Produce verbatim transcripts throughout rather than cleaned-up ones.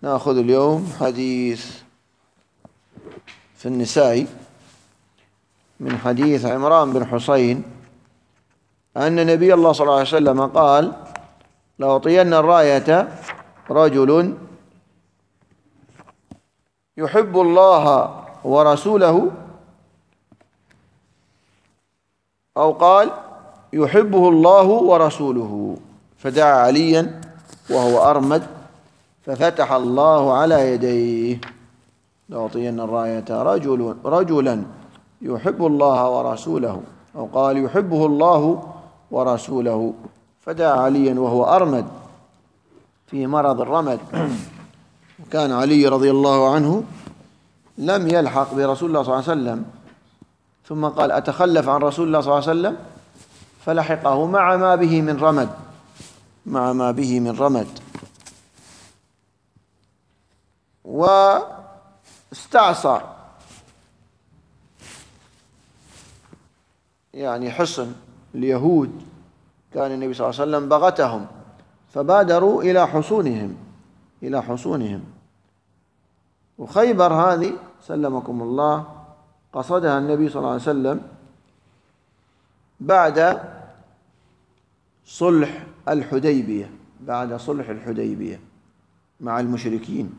نأخذ اليوم حديث في النساء من حديث عمران بن حسين أن نبي الله صلى الله عليه وسلم قال: لأعطين الراية رجل يحب الله ورسوله، أو قال يحبه الله ورسوله، فدعا عليا وهو أرمد ففتح الله على يديه. لأعطين الراية رجل رجلا يحب الله ورسوله، أو قال يحبه الله ورسوله، فدعا عليا وهو أرمد في مرض الرمد. وكان علي رضي الله عنه لم يلحق برسول الله صلى الله عليه وسلم، ثم قال: أتخلف عن رسول الله صلى الله عليه وسلم، فلحقه مع ما به من رمد مع ما به من رمد واستعصى يعني حصن اليهود. كان النبي صلى الله عليه وسلم بغتهم فبادروا إلى حصونهم إلى حصونهم وخيبر هذه سلمكم الله قصدها النبي صلى الله عليه وسلم بعد صلح الحديبية بعد صلح الحديبية مع المشركين،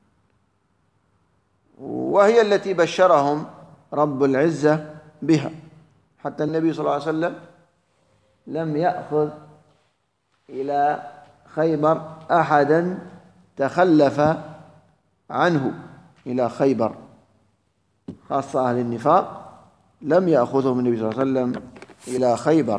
وهي التي بشرهم رب العزة بها، حتى النبي صلى الله عليه وسلم لم يأخذ إلى خيبر أحدا تخلف عنه إلى خيبر، خاصة أهل النفاق لم يأخذهم النبي صلى الله عليه وسلم إلى خيبر.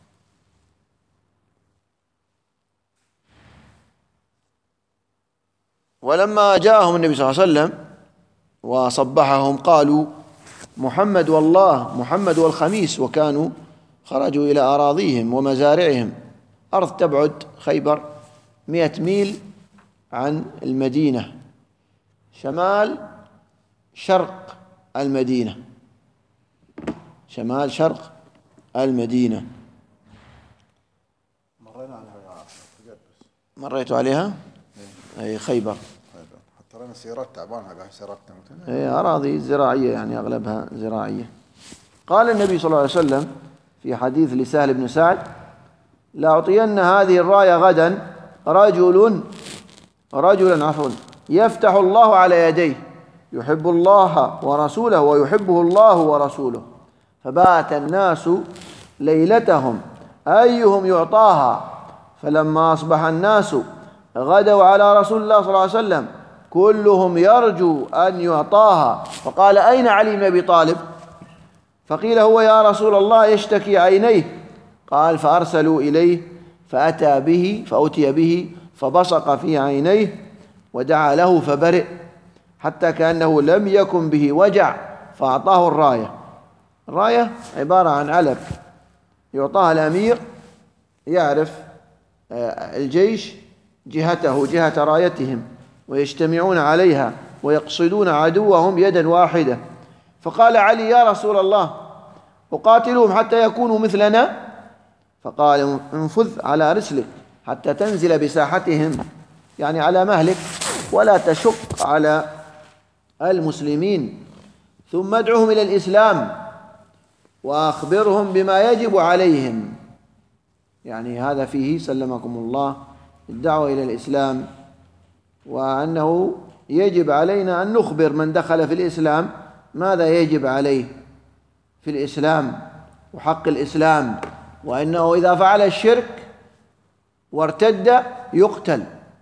ولما جاءهم النبي صلى الله عليه وسلم وصبحهم قالوا: محمد والله محمد والخميس، وكانوا خرجوا إلى أراضيهم ومزارعهم، أرض تبعد خيبر مئة ميل عن المدينة، شمال شرق المدينة شمال شرق المدينة. مرينا عليها مريتوا عليها؟ أي خيبر. حتى رأينا سيارات تعبانة قاعد سياراتنا. هي أراضي زراعية يعني أغلبها زراعية. قال النبي صلى الله عليه وسلم في حديث لسهل بن سعد: لأعطين هذه الراية غدا رجل رجلا عفوا يفتح الله على يديه، يحب الله ورسوله ويحبه الله ورسوله. فبات الناس ليلتهم أيهم يعطاها، فلما أصبح الناس غدوا على رسول الله صلى الله عليه وسلم كلهم يرجو أن يعطاها، فقال: أين علي بن أبي طالب؟ فقيل: هو يا رسول الله يشتكي عينيه. قال: فأرسلوا إليه فأتى به فأتي به فبصق في عينيه ودعا له فبرئ، حتى كأنه لم يكن به وجع، فأعطاه الراية. الراية عبارة عن علم يعطاها الأمير، يعرف الجيش جهته جهة رايتهم ويجتمعون عليها ويقصدون عدوهم يدا واحدة. فقال علي: يا رسول الله أقاتلهم حتى يكونوا مثلنا؟ فقال: انفذ على رسلك حتى تنزل بساحتهم، يعني على مهلك، ولا تشق على المسلمين، ثم ادعهم إلى الإسلام وأخبرهم بما يجب عليهم. يعني هذا فيه سلمكم الله الدعوة إلى الإسلام، وأنه يجب علينا أن نخبر من دخل في الإسلام ماذا يجب عليه في الإسلام وحق الإسلام، وأنه إذا فعل الشرك وارتد يقتل،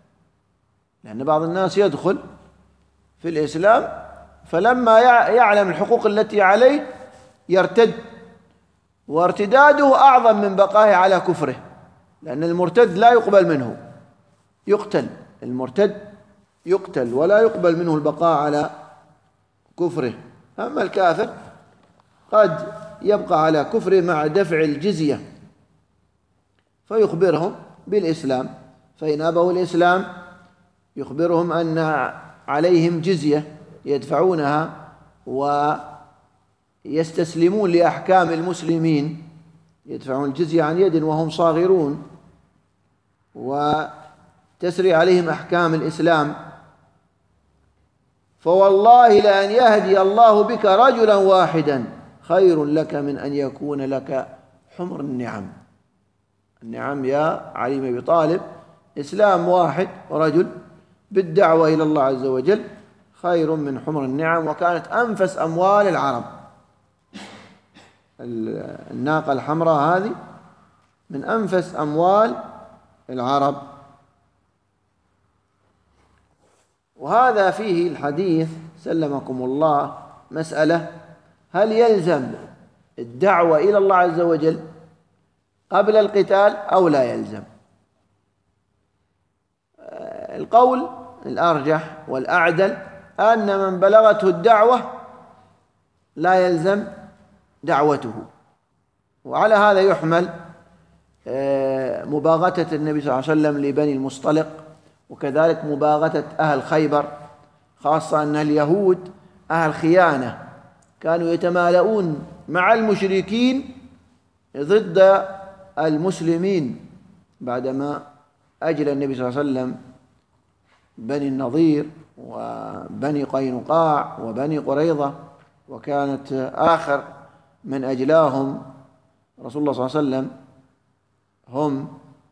لأن بعض الناس يدخل في الإسلام فلما يعلم الحقوق التي عليه يرتد، وارتداده أعظم من بقائه على كفره، لأن المرتد لا يقبل منه، يقتل. المرتد يقتل ولا يقبل منه البقاء على كفره. أما الكافر قد يبقى على كفره مع دفع الجزية، فيخبرهم بالإسلام، فإن أبوا الإسلام يخبرهم أن عليهم جزية يدفعونها ويستسلمون لأحكام المسلمين، يدفعون الجزية عن يد وهم صاغرون، وتسري عليهم أحكام الإسلام فوالله لأن يهدي الله بك رجلا واحدا خير لك من أن يكون لك حمر النعم. النعم يا علي بن أبي طالب، إسلام واحد رجل بالدعوة إلى الله عز وجل خير من حمر النعم. وكانت أنفس أموال العرب الناقة الحمراء هذه، من أنفس أموال العرب. وهذا فيه الحديث سلمكم الله مسألة: هل يلزم الدعوة إلى الله عز وجل قبل القتال أو لا يلزم؟ القول الأرجح والأعدل أن من بلغته الدعوة لا يلزم دعوته. وعلى هذا يحمل مباغتة النبي صلى الله عليه وسلم لبني المصطلق، وكذلك مباغتة أهل خيبر، خاصة أن اليهود أهل خيانة كانوا يتمالؤون مع المشركين ضد المسلمين بعدما أجل النبي صلى الله عليه وسلم بني النضير وبني قينقاع وبني قريظة، وكانت آخر من أجلاهم رسول الله صلى الله عليه وسلم هم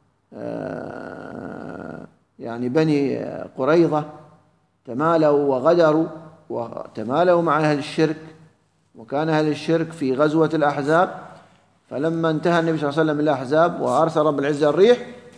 يعني بني قريظة. تمالوا وغدروا وتمالوا مع أهل الشرك، وكان أهل الشرك في غزوة الأحزاب. فلما انتهى النبي صلى الله عليه وسلم من الأحزاب وأرسل رب العزة الريح،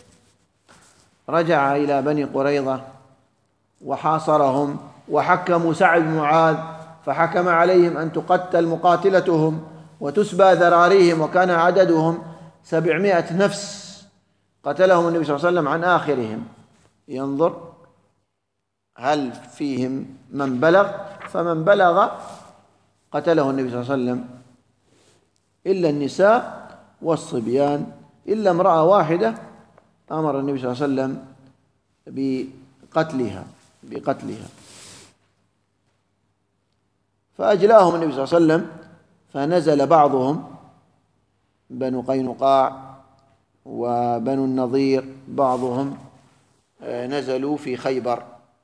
رجع إلى بني قريظة وحاصرهم وحكموا سعد بن معاذ، فحكم عليهم أن تقتل مقاتلتهم وتسبى ذراريهم، وكان عددهم سبعمائة نفس قتلهم النبي صلى الله عليه وسلم عن آخرهم. ينظر هل فيهم من بلغ، فمن بلغ قتله النبي صلى الله عليه وسلم إلا النساء والصبيان، إلا امرأة واحدة أمر النبي صلى الله عليه وسلم بقتلها بقتلها فأجلاهم النبي صلى الله عليه وسلم. فنزل بعضهم بنو قينقاع وبنو النضير، بعضهم نزلوا في خيبر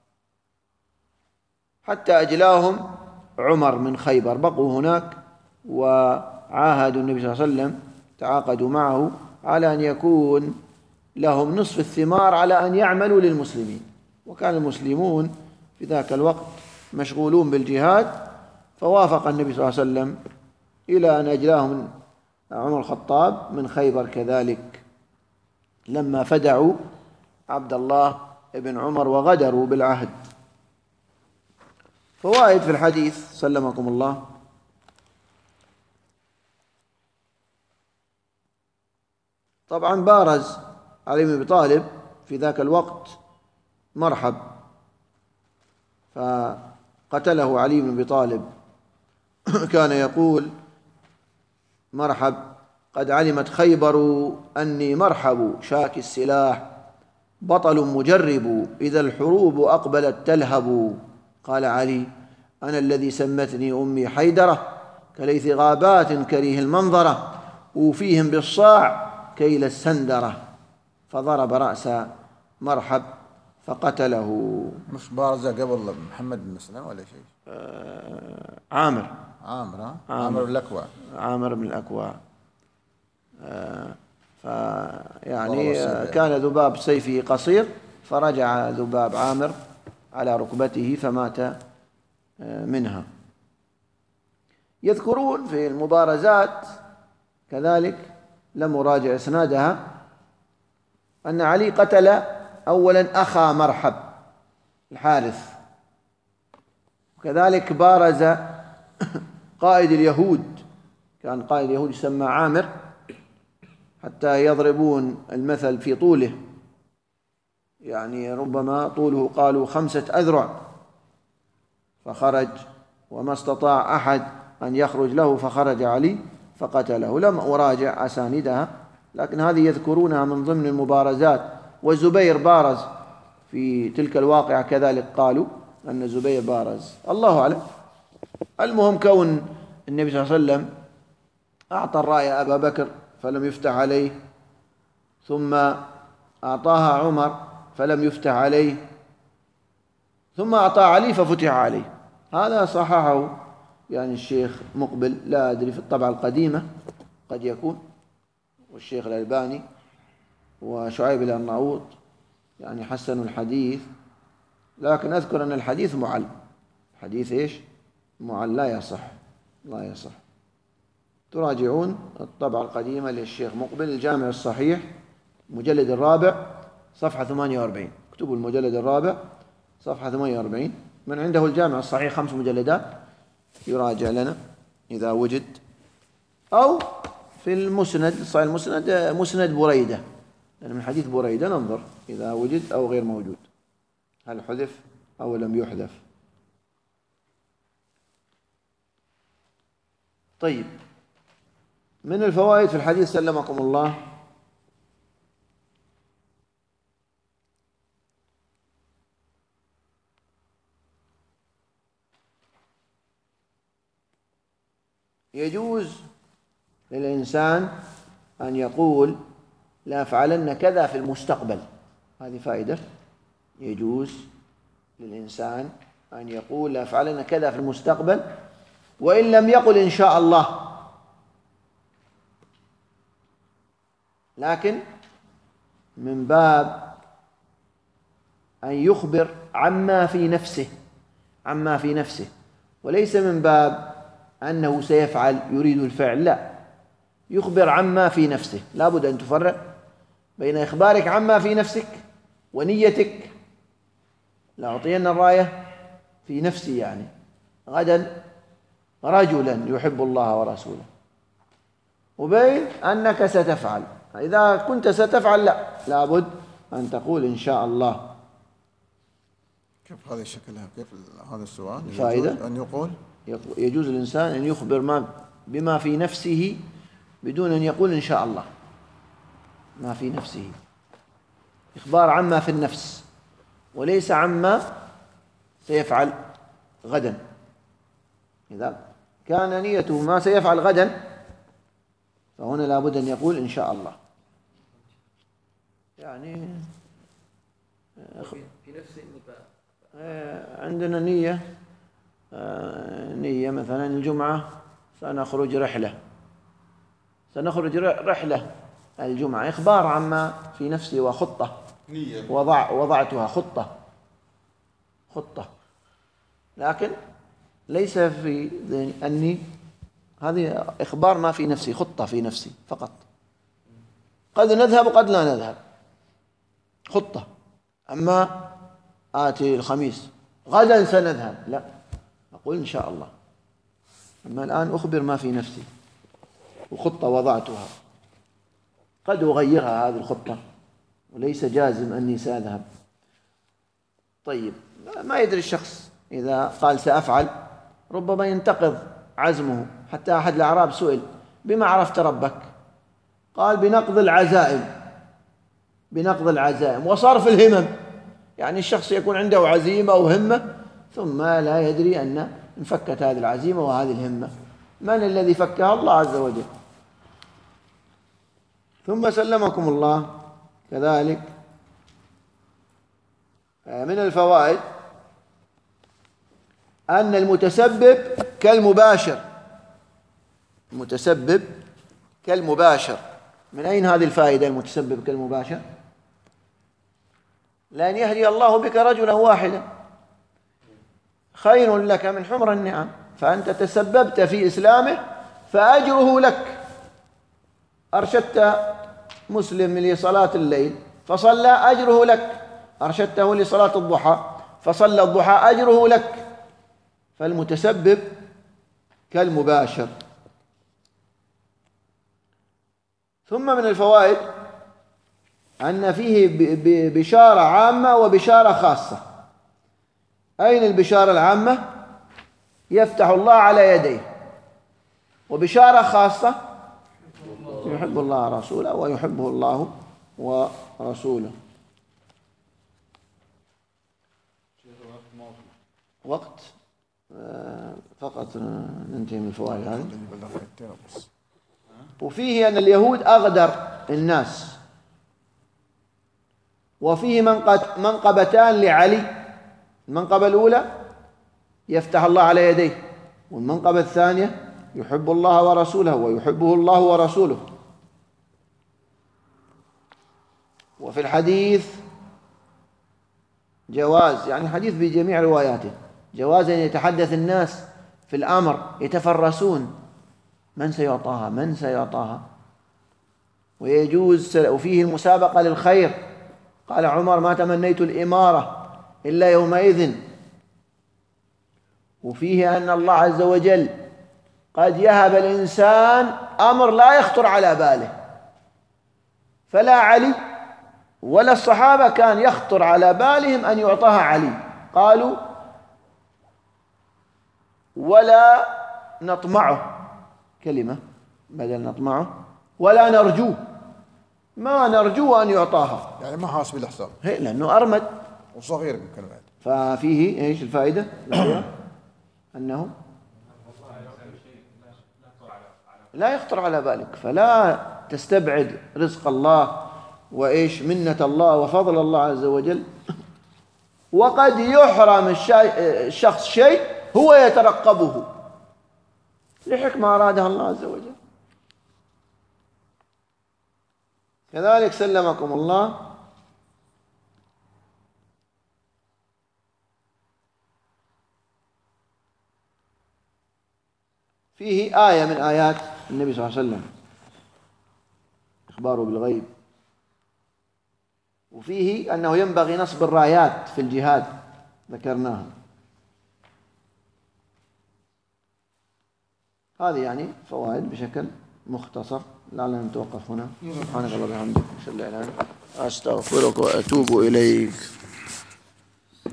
حتى أجلاهم عمر من خيبر، بقوا هناك وعاهدوا النبي صلى الله عليه وسلم، تعاقدوا معه على أن يكون لهم نصف الثمار على أن يعملوا للمسلمين. وكان المسلمون في ذاك الوقت مشغولون بالجهاد، فوافق النبي صلى الله عليه وسلم إلى أن أجلاهم عمر الخطاب من خيبر كذلك لما فدعوا عبد الله بن عمر وغدروا بالعهد. فوائد في الحديث سلمكم الله: طبعا بارز علي بن أبي طالب في ذاك الوقت مرحب، فقتله علي بن أبي طالب. كان يقول: مرحب، قد علمت خيبر أني مرحب شاك السلاح بطل مجرب إذا الحروب أقبلت تلهب. قال علي: أنا الذي سمتني أمي حيدرة كليث غابات كريه المنظرة وفيهم بالصاع كيل السندرة. فضرب رأس مرحب فقتله. مش بارزة قبل محمد بن مسلم ولا شيء؟ آه عامر عامر ها؟ عامر بن الأكوع. عامر بن الأكوع. آه فيعني كان ذباب سيفه قصير، فرجع ذباب عامر على ركبته فمات منها. يذكرون في المبارزات كذلك، لم أراجع إسنادها، أن علي قتل أولا أخا مرحب الحارث، وكذلك بارز قائد اليهود، كان قائد اليهود يسمى عامر، حتى يضربون المثل في طوله، يعني ربما طوله قالوا خمسة أذرع، فخرج وما استطاع أحد أن يخرج له فخرج علي فقتله. لم أراجع أساندها، لكن هذه يذكرونها من ضمن المبارزات. والزبير بارز في تلك الواقعة كذلك، قالوا أن الزبير بارز، الله أعلم. المهم كون النبي صلى الله عليه وسلم أعطى الراية أبا بكر فلم يفتح عليه، ثم أعطاها عمر فلم يفتح عليه، ثم أعطى علي ففتح عليه. هذا صححه يعني الشيخ مقبل، لا أدري في الطبعة القديمة قد يكون، والشيخ الألباني وشعيب الأرناؤوط يعني حسنوا الحديث، لكن أذكر أن الحديث معل. حديث إيش؟ معل، لا يصح، لا يصح. تراجعون الطبعة القديمة للشيخ مقبل، الجامع الصحيح مجلد الرابع صفحة ثمانية وأربعين. اكتبوا المجلد الرابع صفحة ثمانية وأربعين، من عنده الجامع الصحيح خمس مجلدات يراجع لنا إذا وجد، أو في المسند، صحيح المسند مسند بريدة، لأن من حديث بريدة ننظر إذا وجد أو غير موجود، هل حذف أو لم يحذف. طيب، من الفوائد في الحديث سلمكم الله يجوز للإنسان أن يقول لا أفعلن كذا في المستقبل. هذه فائدة. يجوز للإنسان أن يقول لا أفعلن كذا في المستقبل وإن لم يقل إن شاء الله، لكن من باب أن يخبر عما في نفسه، عما في نفسه، وليس من باب أنه سيفعل يريد الفعل، لا، يخبر عما في نفسه. لا بد أن تفرق بين إخبارك عما في نفسك ونيتك، لأعطين الراية في نفسي يعني غدا رجلا يحب الله ورسوله، وبين أنك ستفعل. إذا كنت ستفعل لا، لابد أن تقول إن شاء الله. كيف هذه شكلها؟ كيف هذا السؤال؟ فائدة أن يقول يجوز الإنسان أن يخبر ما بما في نفسه بدون أن يقول إن شاء الله. ما في نفسه، إخبار عما في النفس وليس عما سيفعل غدا. إذا كان نيته ما سيفعل غدا فهنا لابد أن يقول إن شاء الله. يعني في نفس النباء عندنا نية نية مثلا الجمعة سنخرج رحلة، سنخرج رحلة الجمعة، إخبار عما في نفسي وخطة، وضع وضعتها خطة خطة لكن ليس في ذهني أني هذه إخبار ما في نفسي، خطة في نفسي فقط. قد نذهب وقد لا نذهب، خطة. أما آتي الخميس غدا سنذهب، لا، أقول إن شاء الله. أما الآن أخبر ما في نفسي وخطة وضعتها، قد أغيرها هذه الخطة وليس جازم أني سأذهب. طيب، ما يدري الشخص إذا قال سأفعل ربما ينتقض عزمه. حتى أحد الأعراب سئل بما عرفت ربك؟ قال بنقض العزائم، بنقض العزائم وصرف الهمم. يعني الشخص يكون عنده عزيمة وهمة ثم لا يدري أن انفكت هذه العزيمة وهذه الهمة. من الذي فكها؟ الله عز وجل. ثم سلمكم الله كذلك من الفوائد أن المتسبب كالمباشر، المتسبب كالمباشر. من أين هذه الفائدة المتسبب كالمباشر؟ لأن يهدي الله بك رجلا واحدا خير لك من حمر النعم. فأنت تسببت في إسلامه فأجره لك. أرشدت مسلم لصلاة الليل فصلى، أجره لك. أرشدته لصلاة الضحى فصلى الضحى، أجره لك. فالمتسبب كالمباشر. ثم من الفوائد أن فيه بشارة عامة وبشارة خاصة. أين البشارة العامة؟ يفتح الله على يديه. وبشارة خاصة يحب الله ورسوله ويحبه الله ورسوله. وقت فقط ننتهي من الفوائد هذه. وفيه أن اليهود أغدر الناس. وفيه منقبتان لعلي. المنقبة الأولى يفتح الله على يديه. والمنقبة الثانية يحب الله ورسوله ويحبه الله ورسوله. وفي الحديث جواز، يعني حديث بجميع رواياته، جواز أن يتحدث الناس في الأمر يتفرسون من سيعطاها من سيعطاها ويجوز، وفيه المسابقة للخير. قال عمر ما تمنيت الإمارة إلا يومئذ. وفيه أن الله عز وجل قد يهب الإنسان أمر لا يخطر على باله، فلا علي ولا الصحابة كان يخطر على بالهم أن يعطاها علي. قالوا ولا نطمعه، كلمة بدل نطمعه، ولا نرجوه، ما نرجو أن يعطاها، يعني ما حاسب الحساب لأنه أرمد وصغير يمكن بعد. ففيه إيش الفائدة؟ أنه لا يخطر على بالك، فلا تستبعد رزق الله وإيش منة الله وفضل الله عز وجل. وقد يحرم الشخص شيء هو يترقبه لحكمة أرادها الله عز وجل. كذلك سلمكم الله فيه آية من آيات النبي صلى الله عليه وسلم إخباره بالغيب، وفيه أنه ينبغي نصب الرايات في الجهاد ذكرناها. هذه يعني فوائد بشكل مختصر، لعلنا نتوقف هنا. سبحانك اللهم وبحمدك أشهد أن لا إله إلا أنت أستغفرك وأتوب إليك.